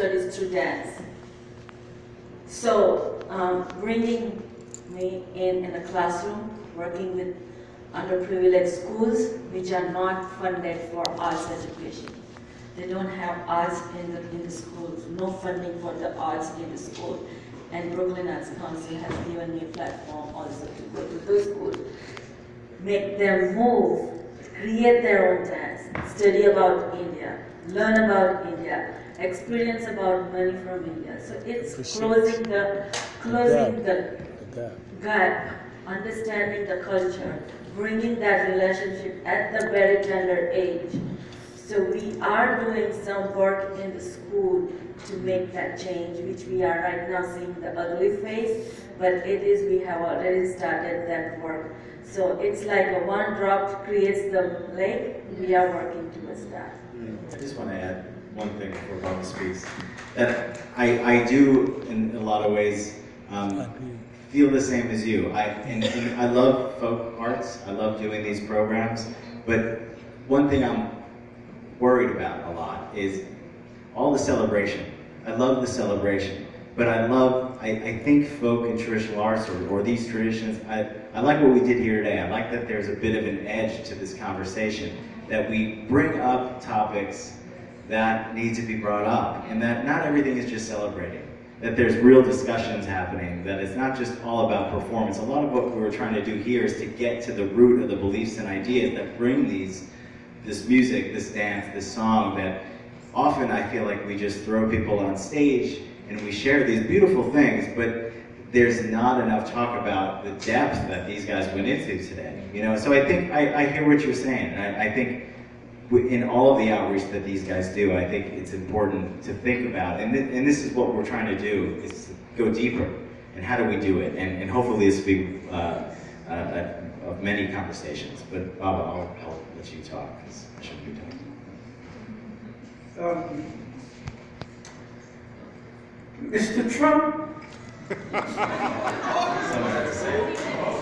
studies through dance. So bringing me in a classroom, working with underprivileged schools which are not funded for arts education. They don't have arts in the schools, no funding for the arts in the school. And Brooklyn Arts Council has given me a platform also to go to those schools, make them move, create their own dance, study about India, learn about India, experience about money from India. So it's closing the gap, understanding the culture, bringing that relationship at the very tender age. So we are doing some work in the school to make that change, which we are right now seeing the ugly face, but we have already started that work. So it's like a one drop creates the lake. We are working towards that. I just want to add one thing before Bob speaks. That I do, in a lot of ways, feel the same as you. I love folk arts. I love doing these programs. But one thing I'm worried about a lot is all the celebration. I love the celebration. But I think folk and traditional arts, or these traditions, I like what we did here today. I like that there's a bit of an edge to this conversation, that we bring up topics that need to be brought up, and that not everything is just celebrating, that there's real discussions happening, that it's not just all about performance. A lot of what we're trying to do here is to get to the root of the beliefs and ideas that bring this music, this dance, this song, that often I feel like we just throw people on stage and we share these beautiful things, but there's not enough talk about the depth that these guys went into today. You know, so I think I hear what you're saying. I think in all of the outreach that these guys do, I think it's important to think about, and this is what we're trying to do, is to go deeper. And how do we do it? And hopefully this will be of many conversations. But Baba, I'll let you talk, because I shouldn't be talking. Mr. Trump. Someone had to say it.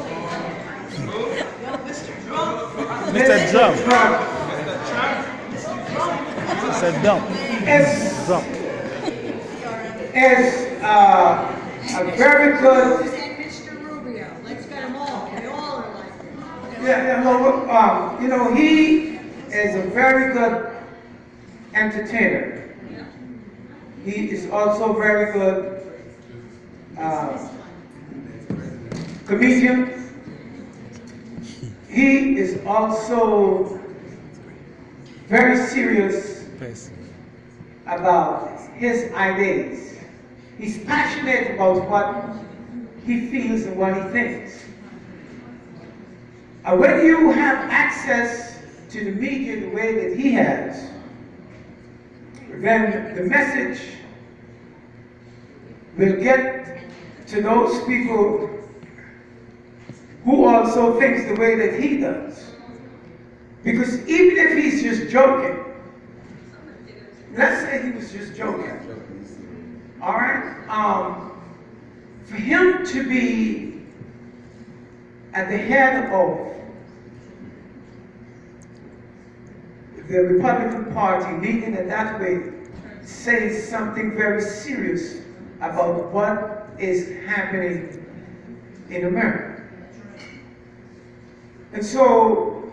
Mr. Trump. Mr. Trump. Said dump. As a very good. Mr. Rubio. Let's get them all. They all are like him. Yeah, you know, he is a very good entertainer. He is also very good comedian. He is also very serious about his ideas. He's passionate about what he feels and what he thinks. When you have access to the media the way that he has, then the message will get to those people who also thinks the way that he does. Because even if he's just joking, let's say he was just joking, all right? For him to be at the head of the Republican Party, leading it that way, says something very serious about what is happening in America. And so,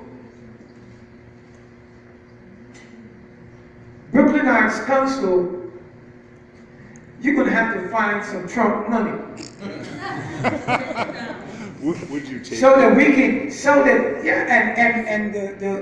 Brooklyn Arts Council, you're going to have to find some Trump money. Would you take so that we can, so that, yeah, and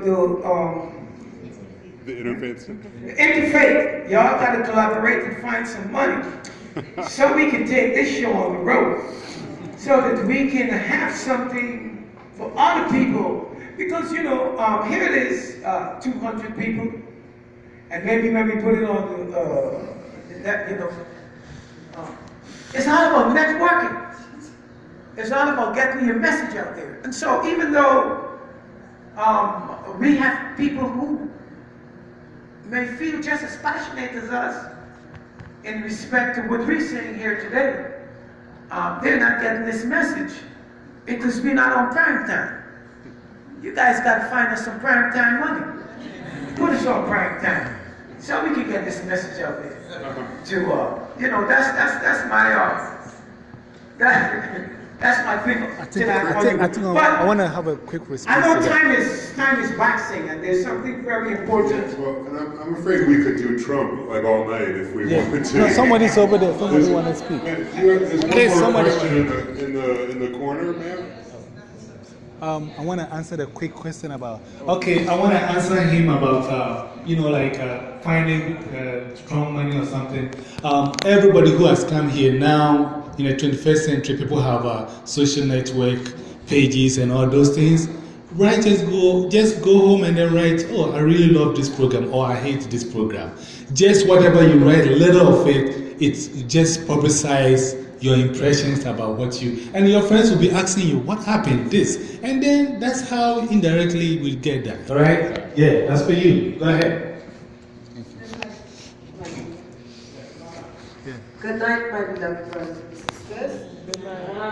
the interfaith? The interfaith, y'all got to collaborate and find some money so we can take this show on the road, so that we can have something for other people. Because, you know, here it is, 200 people, and maybe when we put it on that, you know, it's not about networking. It's not about getting your message out there. And so even though we have people who may feel just as passionate as us in respect to what we're saying here today, they're not getting this message because we're not on prime time. You guys got to find us some prime time money. Put us on prime time so we can get this message out there. to, that's my, that's my thing. I want to have a quick response. I know to that. time is waxing, and there's something very important. Well, and I'm afraid we could do Trump like all night if we wanted to. No, somebody's over there. Somebody want to speak. There's one Okay, more somebody- question in the corner, ma'am. I want to answer the quick question about. Okay, I want to answer him about, finding strong money or something. Everybody who has come here now, in the 21st century, people have social network pages and all those things. Right, just go home and then write, oh, I really love this program, or I hate this program. Just whatever you write, a little of it, it's just publicize your impressions about what you, and your friends will be asking you, what happened, this? And then that's how indirectly we'll get that. All right? Yeah, that's for you. Go ahead. Good night, my beloved brothers and sisters.